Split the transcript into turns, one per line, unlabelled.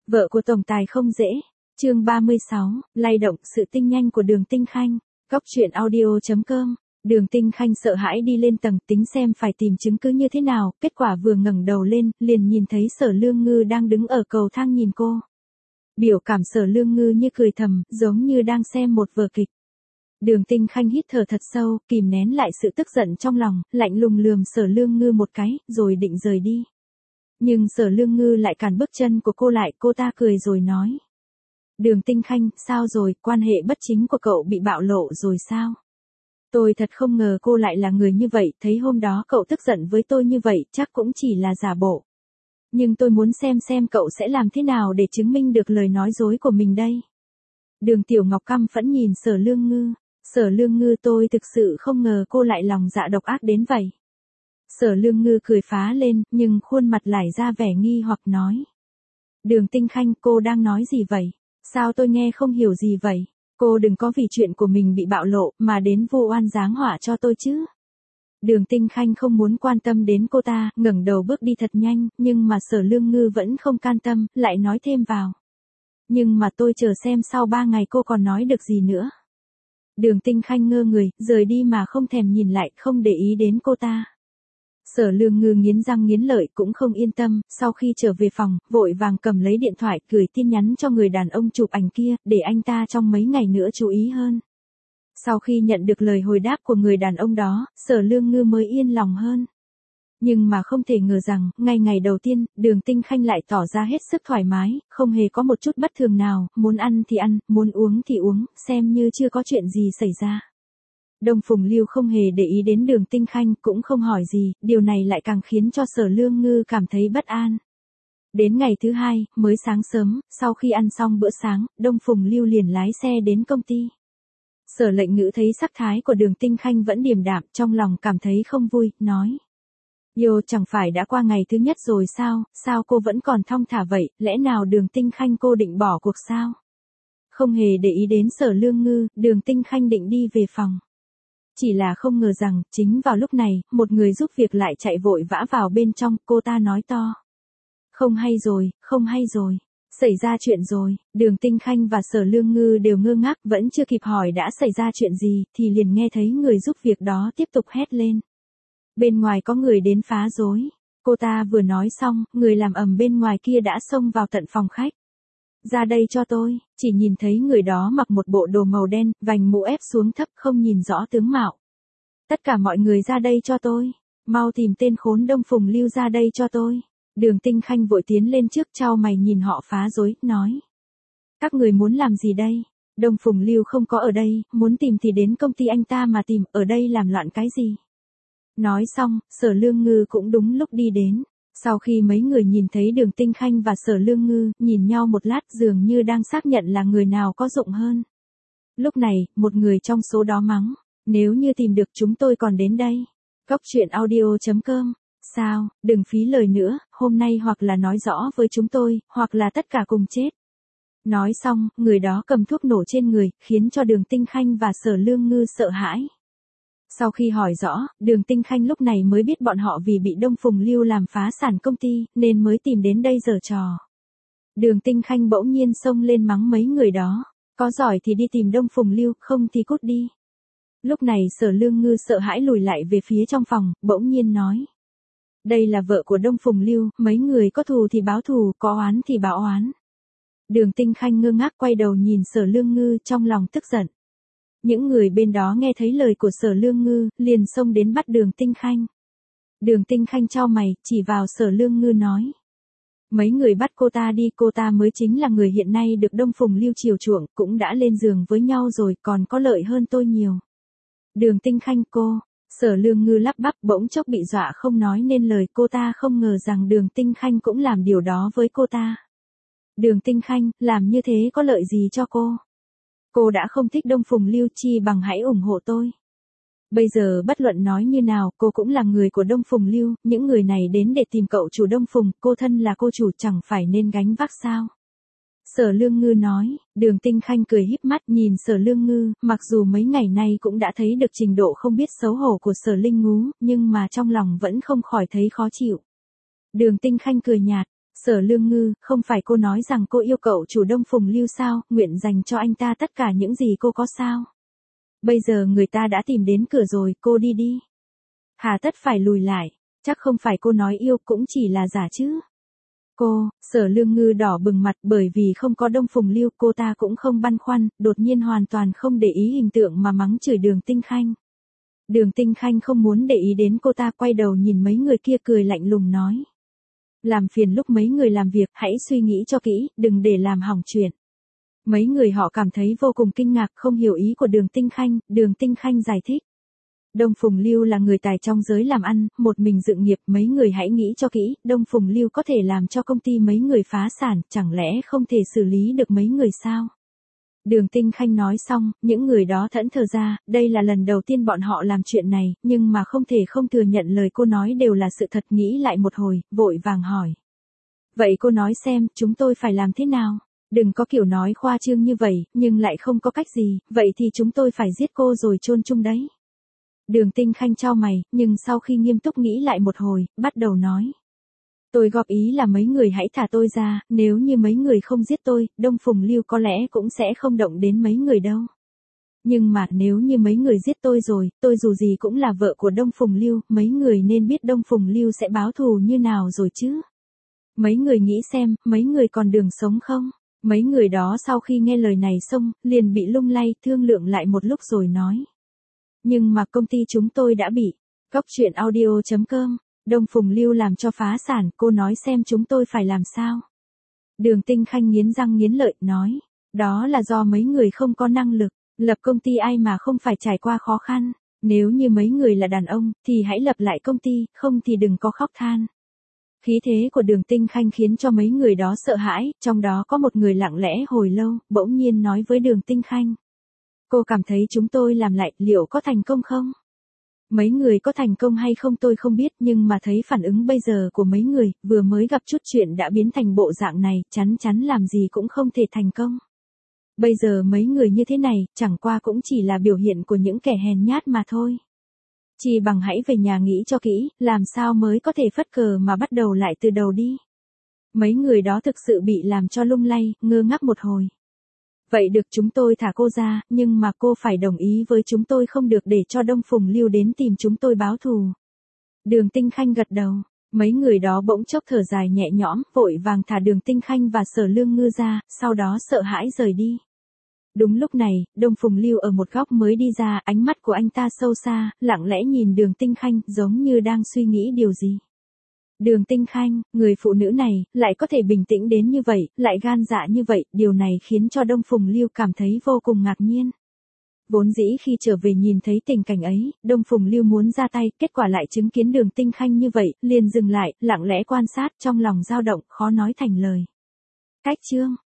Vợ của tổng tài không dễ. Chương 36, lay động sự tinh nhanh của Đường Tinh Khanh. Góc truyện audio.com. Đường Tinh Khanh sợ hãi đi lên tầng tính xem phải tìm chứng cứ như thế nào, kết quả vừa ngẩng đầu lên, liền nhìn thấy Sở Lương Ngư đang đứng ở cầu thang nhìn cô. Biểu cảm Sở Lương Ngư như cười thầm, giống như đang xem một vở kịch. Đường Tinh Khanh hít thở thật sâu, kìm nén lại sự tức giận trong lòng, lạnh lùng lườm Sở Lương Ngư một cái, rồi định rời đi. Nhưng Sở Lương Ngư lại cản bước chân của cô lại, cô ta cười rồi nói. Đường Tinh Khanh, sao rồi, quan hệ bất chính của cậu bị bạo lộ rồi sao? Tôi thật không ngờ cô lại là người như vậy, thấy hôm đó cậu tức giận với tôi như vậy, chắc cũng chỉ là giả bộ. Nhưng tôi muốn xem cậu sẽ làm thế nào để chứng minh được lời nói dối của mình đây. Đường Tiểu Ngọc căm phẫn nhìn Sở Lương Ngư. Sở Lương Ngư, tôi thực sự không ngờ cô lại lòng dạ độc ác đến vậy. Sở Lương Ngư cười phá lên, nhưng khuôn mặt lại ra vẻ nghi hoặc nói. Đường Tinh Khanh, cô đang nói gì vậy? Sao tôi nghe không hiểu gì vậy? Cô đừng có vì chuyện của mình bị bạo lộ mà đến vu oan giáng họa cho tôi chứ. Đường Tinh Khanh không muốn quan tâm đến cô ta, ngẩng đầu bước đi thật nhanh, nhưng mà Sở Lương Ngư vẫn không can tâm, lại nói thêm vào. Nhưng mà tôi chờ xem sau 3 ngày cô còn nói được gì nữa. Đường Tinh Khanh ngơ người, rời đi mà không thèm nhìn lại, không để ý đến cô ta. Sở Lương Ngư nghiến răng nghiến lợi cũng không yên tâm, sau khi trở về phòng, vội vàng cầm lấy điện thoại, gửi tin nhắn cho người đàn ông chụp ảnh kia, để anh ta trong mấy ngày nữa chú ý hơn. Sau khi nhận được lời hồi đáp của người đàn ông đó, Sở Lương Ngư mới yên lòng hơn. Nhưng mà không thể ngờ rằng, ngày đầu tiên, Đường Tinh Khanh lại tỏ ra hết sức thoải mái, không hề có một chút bất thường nào, muốn ăn thì ăn, muốn uống thì uống, xem như chưa có chuyện gì xảy ra. Đông Phùng Lưu không hề để ý đến Đường Tinh Khanh, cũng không hỏi gì, điều này lại càng khiến cho Sở Lương Ngư cảm thấy bất an. Đến ngày thứ 2, mới sáng sớm, sau khi ăn xong bữa sáng, Đông Phùng Lưu liền lái xe đến công ty. Sở Lệnh Ngữ thấy sắc thái của Đường Tinh Khanh vẫn điềm đạm, trong lòng cảm thấy không vui, nói. Yo, chẳng phải đã qua ngày thứ nhất rồi sao cô vẫn còn thong thả vậy, lẽ nào Đường Tinh Khanh cô định bỏ cuộc sao? Không hề để ý đến Sở Lương Ngư, Đường Tinh Khanh định đi về phòng. Chỉ là không ngờ rằng, chính vào lúc này, một người giúp việc lại chạy vội vã vào bên trong, cô ta nói to. Không hay rồi, xảy ra chuyện rồi. Đường Tinh Khanh và Sở Lương Ngư đều ngơ ngác, vẫn chưa kịp hỏi đã xảy ra chuyện gì, thì liền nghe thấy người giúp việc đó tiếp tục hét lên. Bên ngoài có người đến phá rối. Cô ta vừa nói xong, người làm ầm bên ngoài kia đã xông vào tận phòng khách. Ra đây cho tôi, chỉ nhìn thấy người đó mặc một bộ đồ màu đen, vành mũ ép xuống thấp không nhìn rõ tướng mạo. Tất cả mọi người ra đây cho tôi, mau tìm tên khốn Đông Phùng Lưu ra đây cho tôi. Đường Tinh Khanh vội tiến lên trước chau mày nhìn họ phá rối, nói. Các người muốn làm gì đây? Đông Phùng Lưu không có ở đây, muốn tìm thì đến công ty anh ta mà tìm, ở đây làm loạn cái gì? Nói xong, Sở Lương Ngư cũng đúng lúc đi đến. Sau khi mấy người nhìn thấy Đường Tinh Khanh và Sở Lương Ngư, nhìn nhau một lát dường như đang xác nhận là người nào có dụng hơn. Lúc này, một người trong số đó mắng, nếu như tìm được chúng tôi còn đến đây. Góc truyện audio.com. Sao, đừng phí lời nữa, hôm nay hoặc là nói rõ với chúng tôi, hoặc là tất cả cùng chết. Nói xong, người đó cầm thuốc nổ trên người, khiến cho Đường Tinh Khanh và Sở Lương Ngư sợ hãi. Sau khi hỏi rõ, Đường Tinh Khanh lúc này mới biết bọn họ vì bị Đông Phùng Lưu làm phá sản công ty, nên mới tìm đến đây giở trò. Đường Tinh Khanh bỗng nhiên xông lên mắng mấy người đó. Có giỏi thì đi tìm Đông Phùng Lưu, không thì cút đi. Lúc này Sở Lương Ngư sợ hãi lùi lại về phía trong phòng, bỗng nhiên nói. Đây là vợ của Đông Phùng Lưu, mấy người có thù thì báo thù, có oán thì báo oán. Đường Tinh Khanh ngơ ngác quay đầu nhìn Sở Lương Ngư trong lòng tức giận. Những người bên đó nghe thấy lời của Sở Lương Ngư, liền xông đến bắt Đường Tinh Khanh. Đường Tinh Khanh chau mày, chỉ vào Sở Lương Ngư nói. Mấy người bắt cô ta đi, cô ta mới chính là người hiện nay được Đông Phùng Lưu chiều chuộng, cũng đã lên giường với nhau rồi, còn có lợi hơn tôi nhiều. Đường Tinh Khanh cô, Sở Lương Ngư lắp bắp bỗng chốc bị dọa không nói nên lời, cô ta không ngờ rằng Đường Tinh Khanh cũng làm điều đó với cô ta. Đường Tinh Khanh, làm như thế có lợi gì cho cô? Cô đã không thích Đông Phùng Lưu chi bằng hãy ủng hộ tôi. Bây giờ bất luận nói như nào, cô cũng là người của Đông Phùng Lưu, những người này đến để tìm cậu chủ Đông Phùng, cô thân là cô chủ chẳng phải nên gánh vác sao? Sở Lương Ngư nói. Đường Tinh Khanh cười híp mắt nhìn Sở Lương Ngư, mặc dù mấy ngày nay cũng đã thấy được trình độ không biết xấu hổ của Sở Linh Ngú, nhưng mà trong lòng vẫn không khỏi thấy khó chịu. Đường Tinh Khanh cười nhạt. Sở Lương Ngư, không phải cô nói rằng cô yêu cậu chủ Đông Phùng Lưu sao, nguyện dành cho anh ta tất cả những gì cô có sao? Bây giờ người ta đã tìm đến cửa rồi, cô đi đi. Hà tất phải lùi lại, chắc không phải cô nói yêu cũng chỉ là giả chứ. Cô, Sở Lương Ngư đỏ bừng mặt bởi vì không có Đông Phùng Lưu cô ta cũng không băn khoăn, đột nhiên hoàn toàn không để ý hình tượng mà mắng chửi Đường Tinh Khanh. Đường Tinh Khanh không muốn để ý đến cô ta, quay đầu nhìn mấy người kia cười lạnh lùng nói. Làm phiền lúc mấy người làm việc hãy suy nghĩ cho kỹ, đừng để làm hỏng chuyện. Mấy người họ cảm thấy vô cùng kinh ngạc, không hiểu ý của Đường Tinh Khanh. Đường Tinh Khanh giải thích. Đông Phùng Lưu là người tài trong giới làm ăn, một mình dựng nghiệp, mấy người hãy nghĩ cho kỹ, Đông Phùng Lưu có thể làm cho công ty mấy người phá sản, chẳng lẽ không thể xử lý được mấy người sao? Đường Tinh Khanh nói xong, những người đó thẫn thờ ra, đây là lần đầu tiên bọn họ làm chuyện này, nhưng mà không thể không thừa nhận lời cô nói đều là sự thật. Nghĩ lại một hồi, vội vàng hỏi. Vậy cô nói xem, chúng tôi phải làm thế nào? Đừng có kiểu nói khoa trương như vậy, nhưng lại không có cách gì, vậy thì chúng tôi phải giết cô rồi chôn chung đấy. Đường Tinh Khanh chau mày, nhưng sau khi nghiêm túc nghĩ lại một hồi, bắt đầu nói. Tôi góp ý là mấy người hãy thả tôi ra, nếu như mấy người không giết tôi, Đông Phùng Lưu có lẽ cũng sẽ không động đến mấy người đâu. Nhưng mà nếu như mấy người giết tôi rồi, tôi dù gì cũng là vợ của Đông Phùng Lưu, mấy người nên biết Đông Phùng Lưu sẽ báo thù như nào rồi chứ. Mấy người nghĩ xem, mấy người còn đường sống không? Mấy người đó sau khi nghe lời này xong, liền bị lung lay, thương lượng lại một lúc rồi nói. Nhưng mà công ty chúng tôi đã bị. Góc truyện audio.com. Đông Phùng Lưu làm cho phá sản, cô nói xem chúng tôi phải làm sao? Đường Tinh Khanh nghiến răng nghiến lợi, nói. Đó là do mấy người không có năng lực, lập công ty ai mà không phải trải qua khó khăn. Nếu như mấy người là đàn ông, thì hãy lập lại công ty, không thì đừng có khóc than. Khí thế của Đường Tinh Khanh khiến cho mấy người đó sợ hãi, trong đó có một người lặng lẽ hồi lâu, bỗng nhiên nói với Đường Tinh Khanh. Cô cảm thấy chúng tôi làm lại, liệu có thành công không? Mấy người có thành công hay không tôi không biết, nhưng mà thấy phản ứng bây giờ của mấy người, vừa mới gặp chút chuyện đã biến thành bộ dạng này, chắn chắn làm gì cũng không thể thành công. Bây giờ mấy người như thế này, chẳng qua cũng chỉ là biểu hiện của những kẻ hèn nhát mà thôi. Chỉ bằng hãy về nhà nghĩ cho kỹ, làm sao mới có thể phất cờ mà bắt đầu lại từ đầu đi. Mấy người đó thực sự bị làm cho lung lay, ngơ ngác một hồi. Vậy được, chúng tôi thả cô ra, nhưng mà cô phải đồng ý với chúng tôi không được để cho Đông Phùng Lưu đến tìm chúng tôi báo thù. Đường Tinh Khanh gật đầu, mấy người đó bỗng chốc thở dài nhẹ nhõm, vội vàng thả Đường Tinh Khanh và Sở Lương Ngư ra, sau đó sợ hãi rời đi. Đúng lúc này, Đông Phùng Lưu ở một góc mới đi ra, ánh mắt của anh ta sâu xa, lặng lẽ nhìn Đường Tinh Khanh, giống như đang suy nghĩ điều gì. Đường Tinh Khanh, người phụ nữ này, lại có thể bình tĩnh đến như vậy, lại gan dạ như vậy, điều này khiến cho Đông Phùng Lưu cảm thấy vô cùng ngạc nhiên. Vốn dĩ khi trở về nhìn thấy tình cảnh ấy, Đông Phùng Lưu muốn ra tay, kết quả lại chứng kiến Đường Tinh Khanh như vậy, liền dừng lại, lặng lẽ quan sát, trong lòng dao động, khó nói thành lời. Cách chương